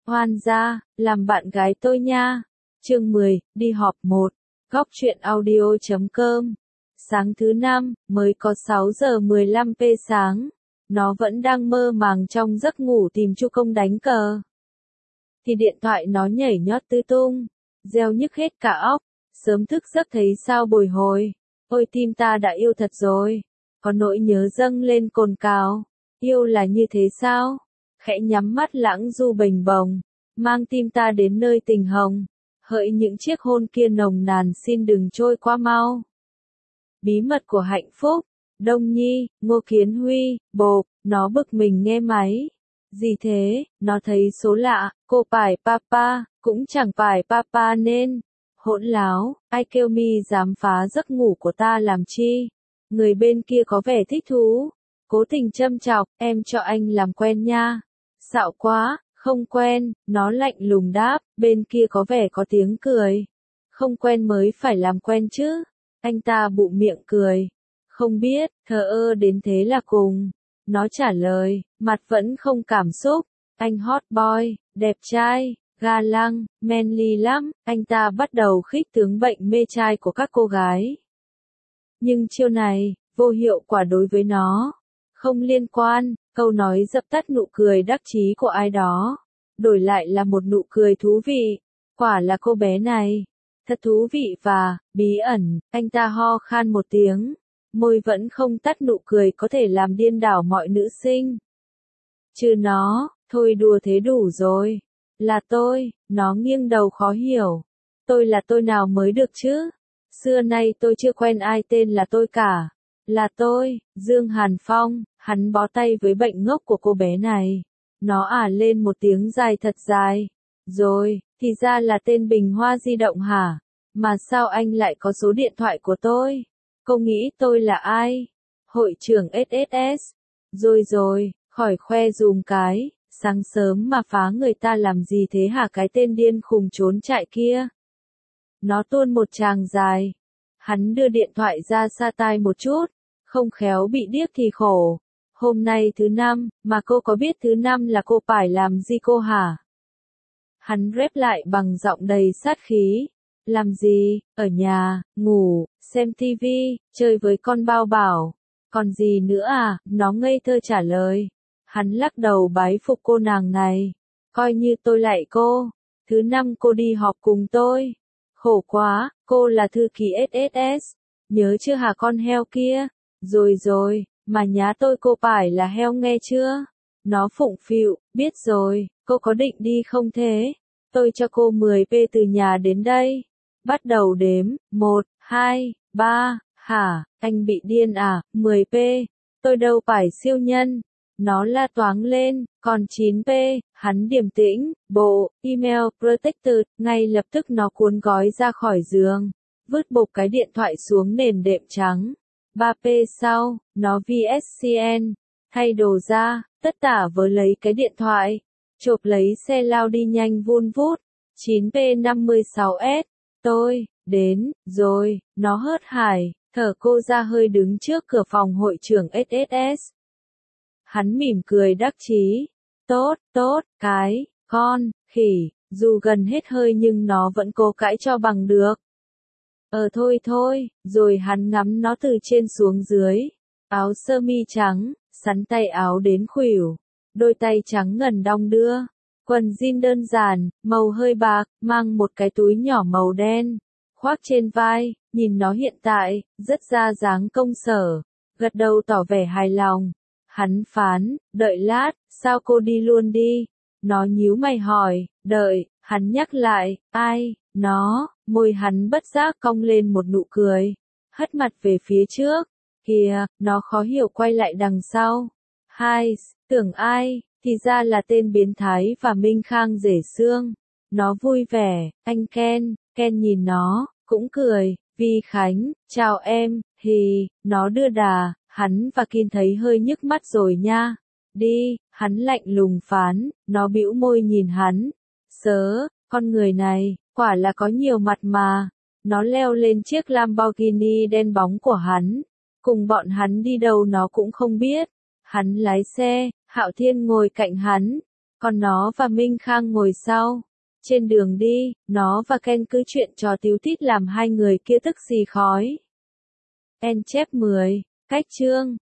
Hoan gia, làm bạn gái tôi nha. Chương 10, đi họp 1. Góc truyện audio.com. Sáng thứ năm, mới có 6 giờ 15 p sáng. Nó vẫn đang mơ màng trong giấc ngủ tìm Chu Công đánh cờ. Thì điện thoại nó nhảy nhót tứ tung, reo nhức hết cả óc. Sớm thức giấc thấy sao bồi hồi. Ôi tim ta đã yêu thật rồi. Có nỗi nhớ dâng lên cồn cào. Yêu là như thế sao? Khẽ nhắm mắt lãng du bềnh bồng, mang tim ta đến nơi tình hồng. Hỡi những chiếc hôn kia nồng nàn xin đừng trôi qua mau. Bí mật của hạnh phúc. Đông Nhi, Ngô Kiến Huy, bộp, nó bực mình nghe máy. Gì thế, nó thấy số lạ, cô phải papa, cũng chẳng phải papa nên. Hỗn láo, ai kêu mi dám phá giấc ngủ của ta làm chi? Người bên kia có vẻ thích thú. Cố tình châm chọc, em cho anh làm quen nha. Xạo quá, không quen, nó lạnh lùng đáp, bên kia có vẻ có tiếng cười. Không quen mới phải làm quen chứ. Anh ta bụm miệng cười. Không biết, thờ ơ đến thế là cùng. Nó trả lời, mặt vẫn không cảm xúc. Anh hot boy, đẹp trai, ga lăng, manly lắm. Anh ta bắt đầu khích tướng bệnh mê trai của các cô gái. Nhưng chiêu này, vô hiệu quả đối với nó. Không liên quan, câu nói dập tắt nụ cười đắc chí của ai đó. Đổi lại là một nụ cười thú vị. Quả là cô bé này. Thật thú vị và, bí ẩn, anh ta ho khan một tiếng. Môi vẫn không tắt nụ cười có thể làm điên đảo mọi nữ sinh. Chứ nó, thôi đùa thế đủ rồi. Là tôi, nó nghiêng đầu khó hiểu. Tôi là tôi nào mới được chứ? Xưa nay tôi chưa quen ai tên là tôi cả. Là tôi, Dương Hàn Phong. Hắn bó tay với bệnh ngốc của cô bé này. Nó ả lên một tiếng dài thật dài. Rồi, thì ra là tên Bình Hoa di động hả? Mà sao anh lại có số điện thoại của tôi? Cô nghĩ tôi là ai? Hội trưởng SSS. Rồi, khỏi khoe dùm cái. Sáng sớm mà phá người ta làm gì thế hả cái tên điên khùng trốn chạy kia? Nó tuôn một tràng dài. Hắn đưa điện thoại ra xa tai một chút. Không khéo bị điếc thì khổ. Hôm nay thứ năm, mà cô có biết thứ năm là cô phải làm gì cô hả? Hắn rép lại bằng giọng đầy sát khí. Làm gì, ở nhà, ngủ, xem tivi, chơi với con bao bảo. Còn gì nữa à, nó ngây thơ trả lời. Hắn lắc đầu bái phục cô nàng này. Coi như tôi lạy cô. Thứ năm cô đi họp cùng tôi. Khổ quá, cô là thư ký SSS. Nhớ chưa hả con heo kia? Rồi, mà nhá tôi cô phải là heo nghe chưa? Nó phụng phịu, biết rồi, cô có định đi không thế? Tôi cho cô 10p từ nhà đến đây. Bắt đầu đếm, 1, 2, 3, hả, anh bị điên à, 10p. Tôi đâu phải siêu nhân. Nó la toáng lên, còn 9p, hắn điềm tĩnh, bộ, email, protected, ngay lập tức nó cuốn gói ra khỏi giường. Vứt bộp cái điện thoại xuống nền đệm trắng. 3p sau, nó VSCN, thay đồ ra, tất tả vớ lấy cái điện thoại, chộp lấy xe lao đi nhanh vun vút, 9p56s, tôi, đến, rồi, nó hớt hải, thở cô ra hơi đứng trước cửa phòng hội trưởng SSS. Hắn mỉm cười đắc chí, tốt, cái, con, khỉ, dù gần hết hơi nhưng nó vẫn cố cãi cho bằng được. Thôi, rồi hắn ngắm nó từ trên xuống dưới. Áo sơ mi trắng, sắn tay áo đến khuỷu. Đôi tay trắng ngần đong đưa. Quần jean đơn giản, màu hơi bạc, mang một cái túi nhỏ màu đen. Khoác trên vai, nhìn nó hiện tại, rất ra dáng công sở. Gật đầu tỏ vẻ hài lòng. Hắn phán, đợi lát, sao cô đi luôn đi? Nó nhíu mày hỏi, đợi, hắn nhắc lại, ai, nó, môi hắn bất giác cong lên một nụ cười, hất mặt về phía trước, kìa, nó khó hiểu quay lại đằng sau. Hai, tưởng ai, thì ra là tên biến thái và Minh Khang rể xương. Nó vui vẻ, anh Ken nhìn nó, cũng cười, Vi Khánh, chào em, nó đưa đà, hắn và Kin thấy hơi nhức mắt rồi nha. Đi, hắn lạnh lùng phán, nó bĩu môi nhìn hắn. Con người này, quả là có nhiều mặt mà. Nó leo lên chiếc Lamborghini đen bóng của hắn. Cùng bọn hắn đi đâu nó cũng không biết. Hắn lái xe, Hạo Thiên ngồi cạnh hắn. Còn nó và Minh Khang ngồi sau. Trên đường đi, nó và Ken cứ chuyện trò tíu tít làm hai người kia tức xì khói. En chép 10. Cách chương